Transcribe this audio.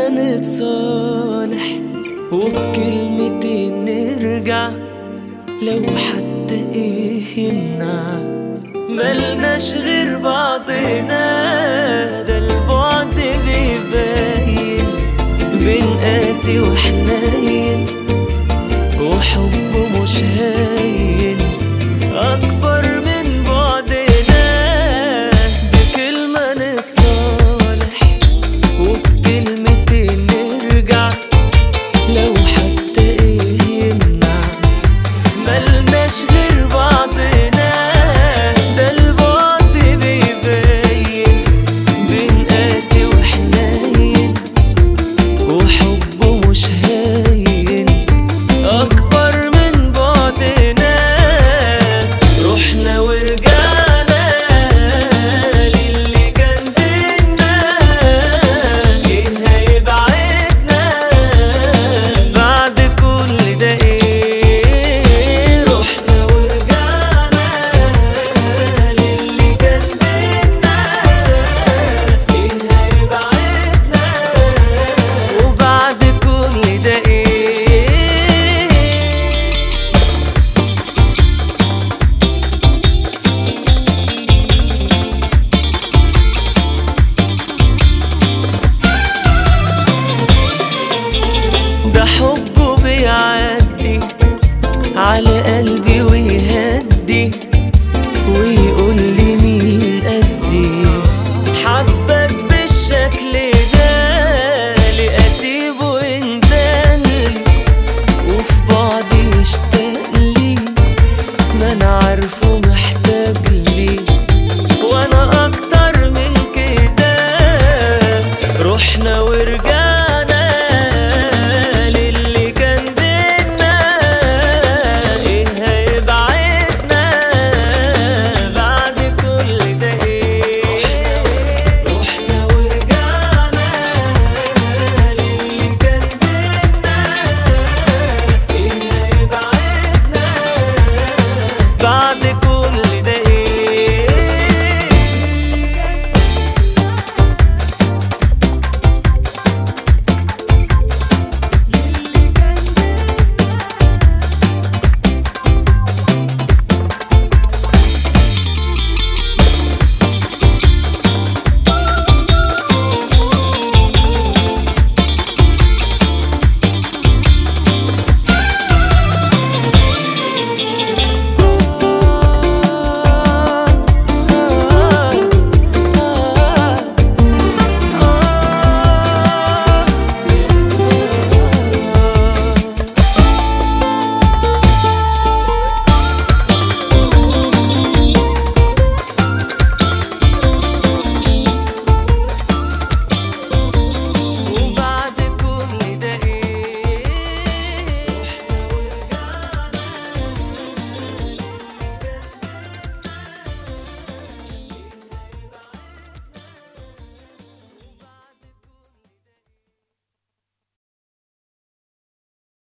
بكلمة نتصالح وبكلمتين نرجع، لو حتى ايه يمنع ملناش غير بعضنا. ده البعد بيبين بين قاسي وحنين، وحب مش هاين أكبر من بعدنا. بكلمة نتصالح وبكلمتين نرجع، لو حتى ايه يمنع ملناش غير بعضنا. ده البعد بيبين بين قاسي وحنين، وحب مش هاين أكبر من بعدنا. رحنا ورجعنا للي كان بينا، ايه هيبعدنا بعد كل ده ايه؟ رحنا ورجعنا للي كان بينا، ايه هيبعدنا وبعد كل ده ايه؟ ده حبه بيعدي على قلبي ويهدي، ويقول لي مين قدي حبك بالشكل ده. ليه اسيبه يندلي وفي بعضي يشتاق لي؟ ما انا عارفه محتاج لي وانا اكتر من كده. رحنا ورجعنا